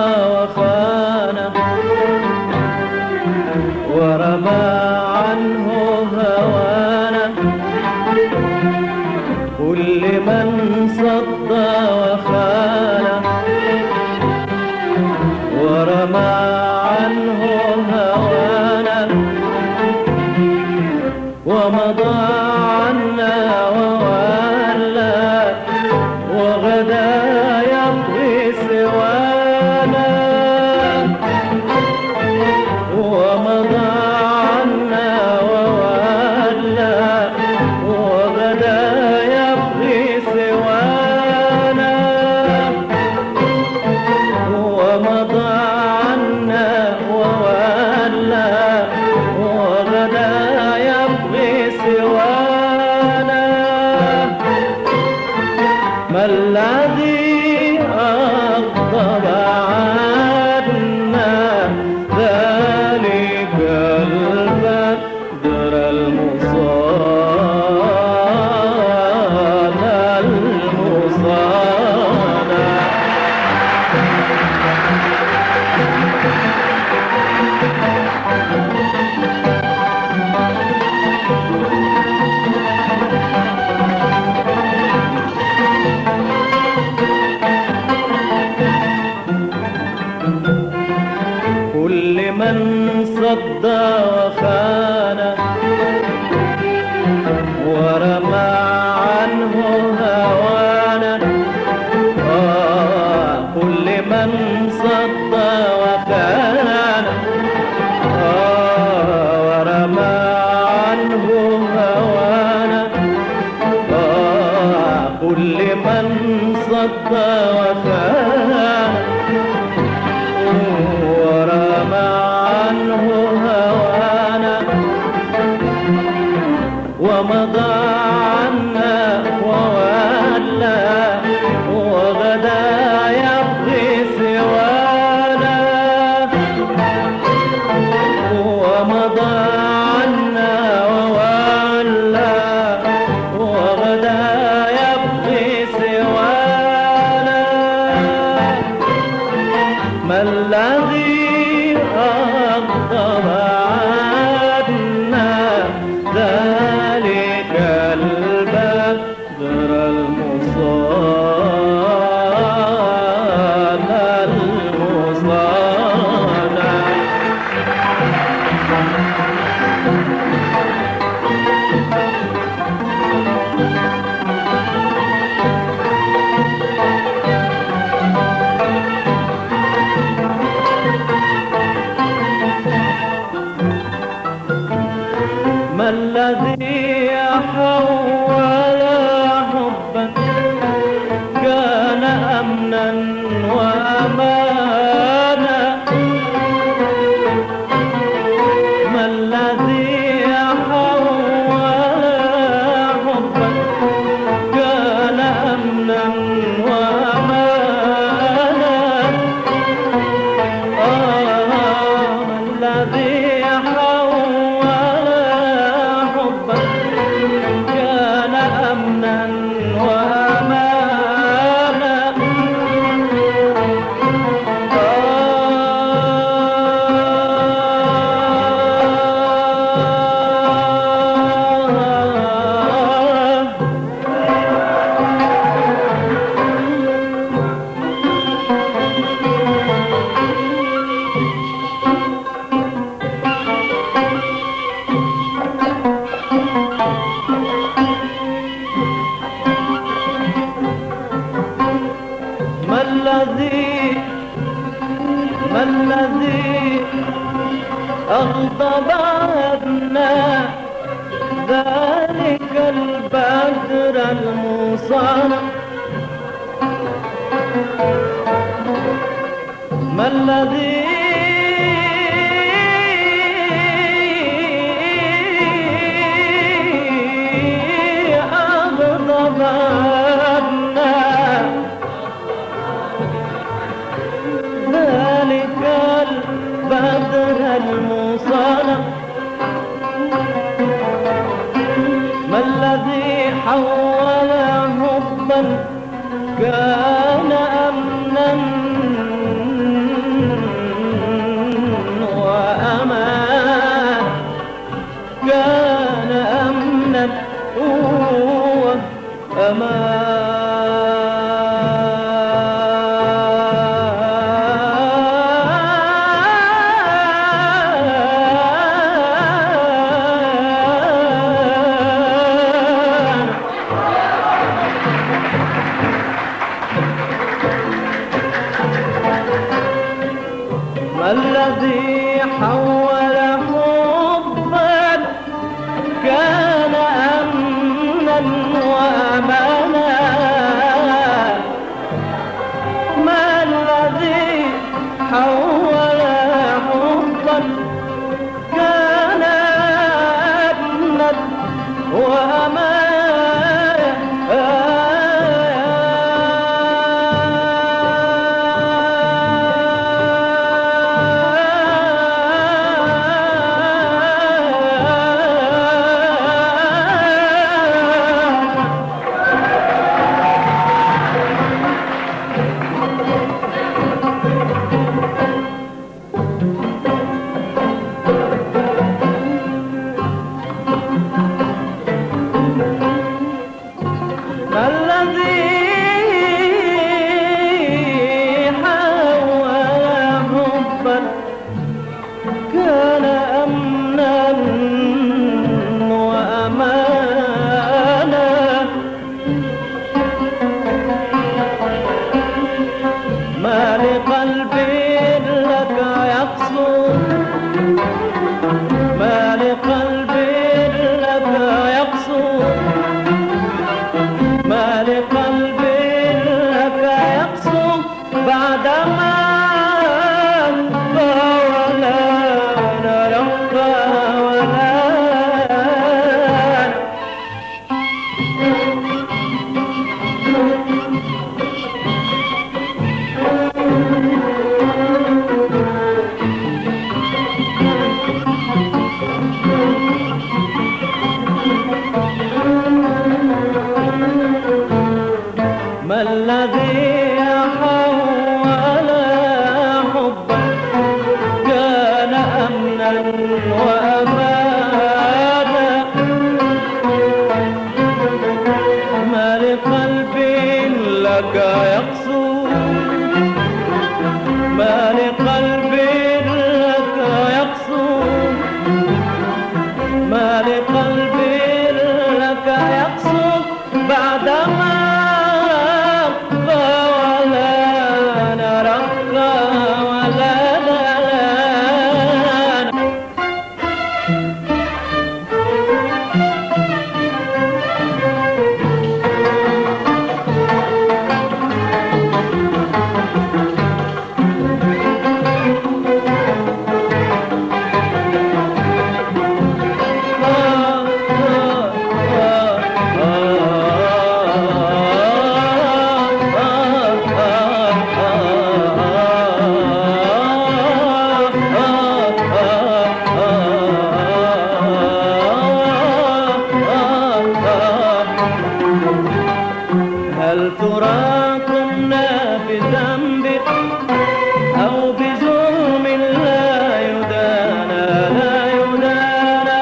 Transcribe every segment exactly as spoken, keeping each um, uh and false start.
وخانه ورمى عنه هوانا، كل من صدى وخانه ورمى عنه هوانا ومضى عنا وولى وغدا يطغي سوانا، ومضى عنا وولى وغدا يطغي سوانا، ومضى عنا وولى وغدا يبغي سوانا. ما الذي أغضب عنا ذلك البدر المصان المصان. كل من صدى وخان ورمى عنه هوانا، آه كل من صدى وخان آه ورمى عنه هوانا، آه كل من صدى وخان ورمى عنه هوانا ومضى عنا وولى وغدا يبغي سوانا، ومضى عنا وولى وغدا يبغي سوانا. ما الذي أغضب عنا ذلك البدر المصان المصان. ما الذي حول حبا كان أمنا وأمانا، ما الذي حول حبا كان أمنا وأمانا، آه ما الذي كان أمنا وأمانا، ما الذي ما الذي أغضب عنا ذلك البدر المصان، ما الذي أغضب عنا ذلك البدر المصان، ما الذي حول حبا كان أمنا ما الذي حول حبا كان أمنا وأمانا؟ ما الذي حول حبا كان أمنا وأمانا؟ ما الذي حول حبا كان أمنا وأمانا؟ ما لقلب لك يقسو، ما لقلب لك يقسو، ما لقلب لك يقسو بعدما هل ترى كنا بذنب أو بجرم لا يدانا لا يدانا؟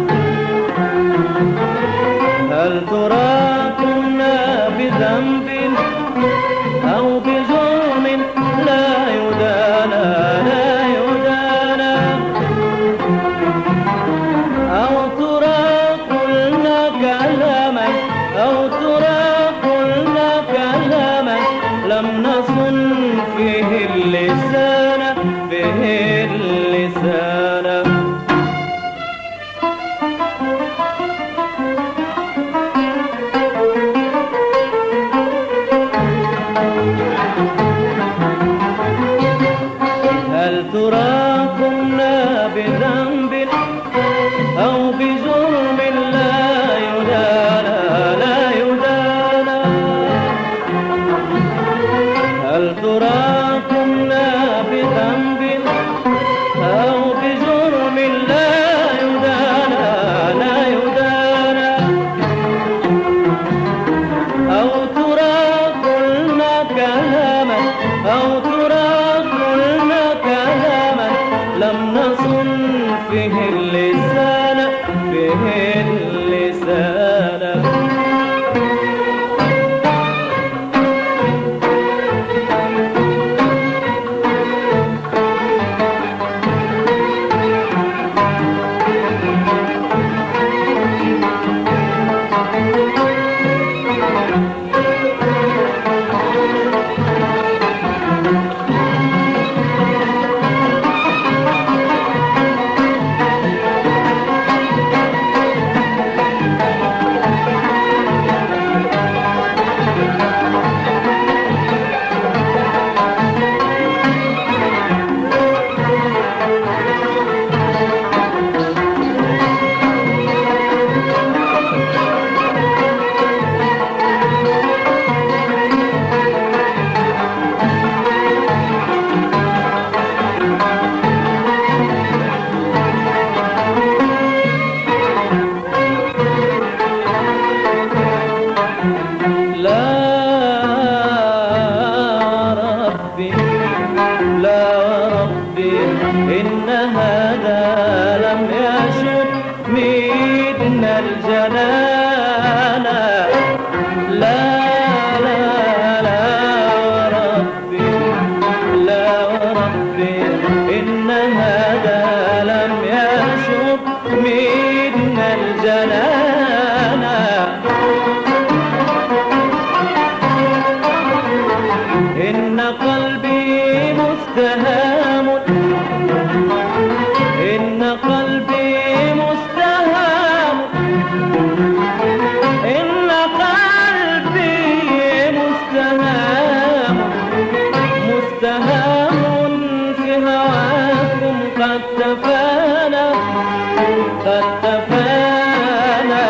هل ترى كنا بذنب أو بجرم لا يدانا لا يدانا؟ أو ترى قلنا كلاما أو ترى لم نصن فيه اللسان فيه اللسان. هل ترى كنا بذنب أو بجرم لا يدانا لا يدانا؟ هل ترى كنا بذنب أو بجرم لا يدانا لا يدانا؟ أو ترى قلنا كلاما أو ترى قلنا كلاما لم نصن فيه اللسان إن هذا لم يشب ميدنا الجنان. لا لا لا وربي لا وربي إن هذا لم يشب ميدنا الجنان. إن قلبي مستهام إن قلبي مستهام إن قلبي مستهام مستهام في هواكم قد تفانى قد تفانى.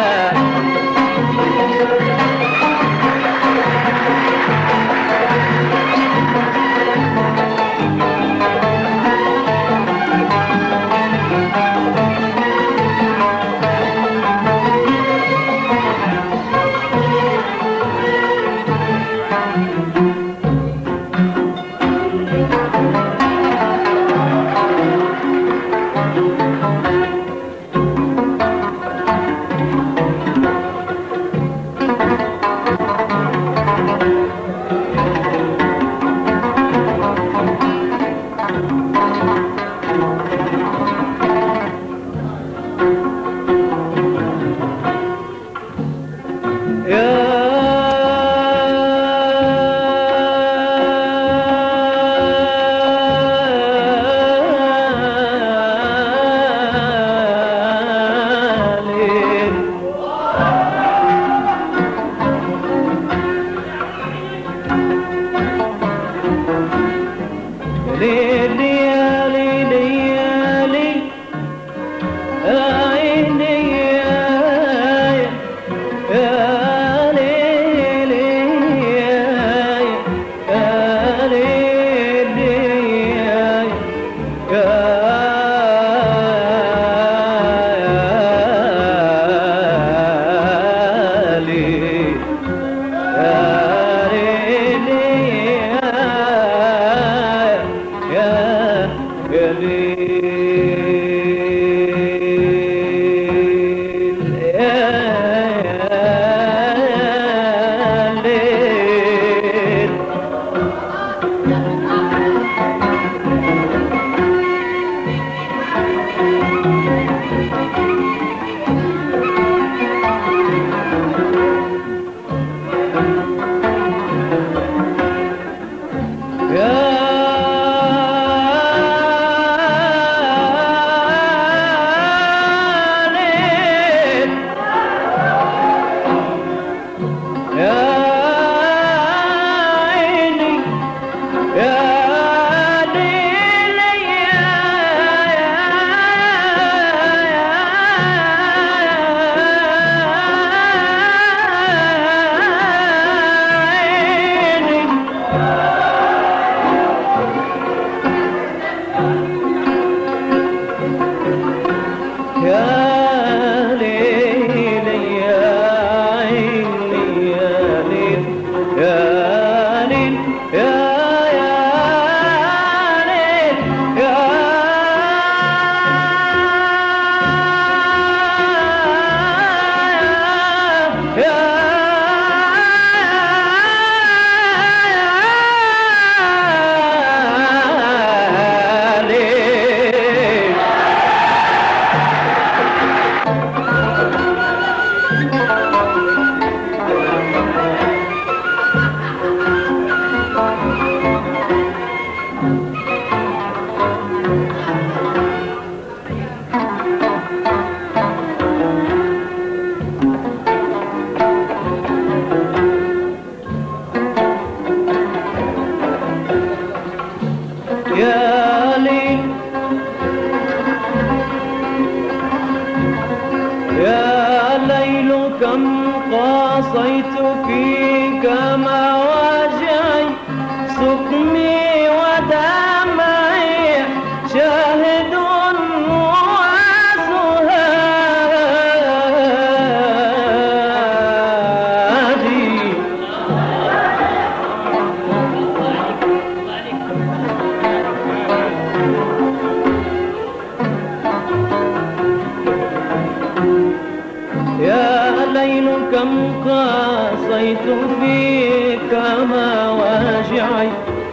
كم قاسيت فيك مواجعي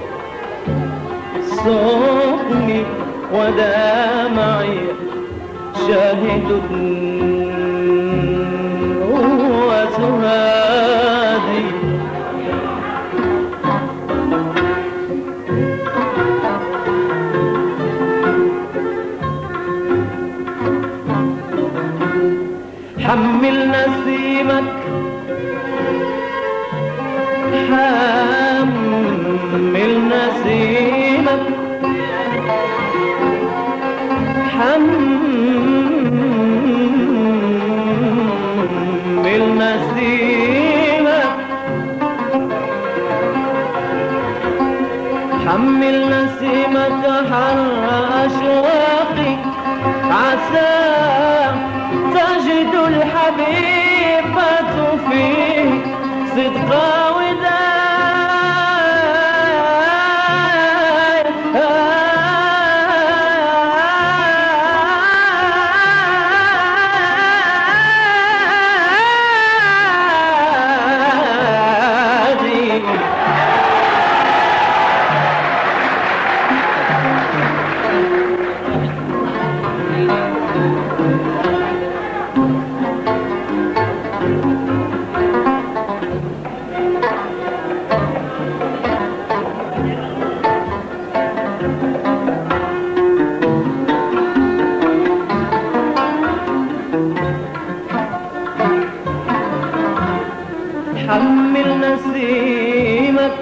سقني ودمعي شاهد وسهادي حمل نسيمك حمل نسيمك حمل نسيمك حمل نسيمك حر أشواقي عسى تجد الحبيبة فيه صدقا حمل نسيمك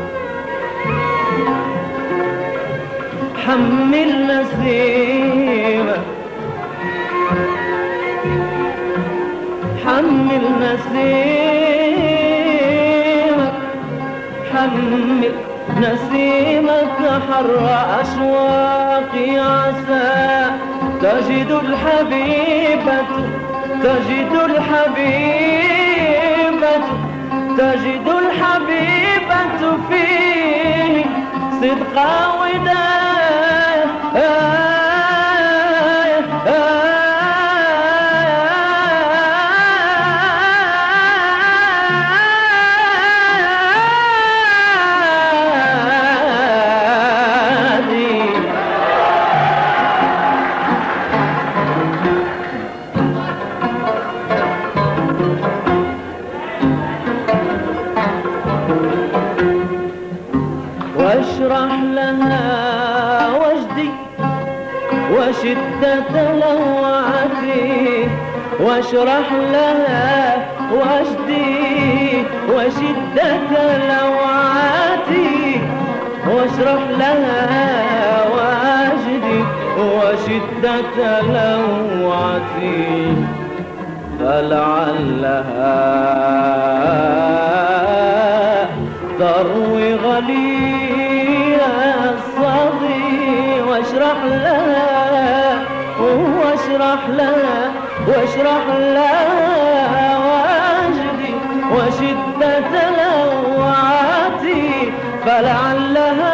حمل نسيمك حمل نسيمك حمل نسيمك حر أشواقي عسى تجد الحبيبة تجد الحبيبة تجد الحبيبة فيه صدقا وداع واشرح لها وجدي وشدة لوعتي واشرح لها وجدي وشدة لوعتي واشرح لها وجدي وشدة لوعتي فلعلها تروي غليل الصدي واشرح لها واشرح لها واشرح لها وجدي وشدة لوعتي فلعلها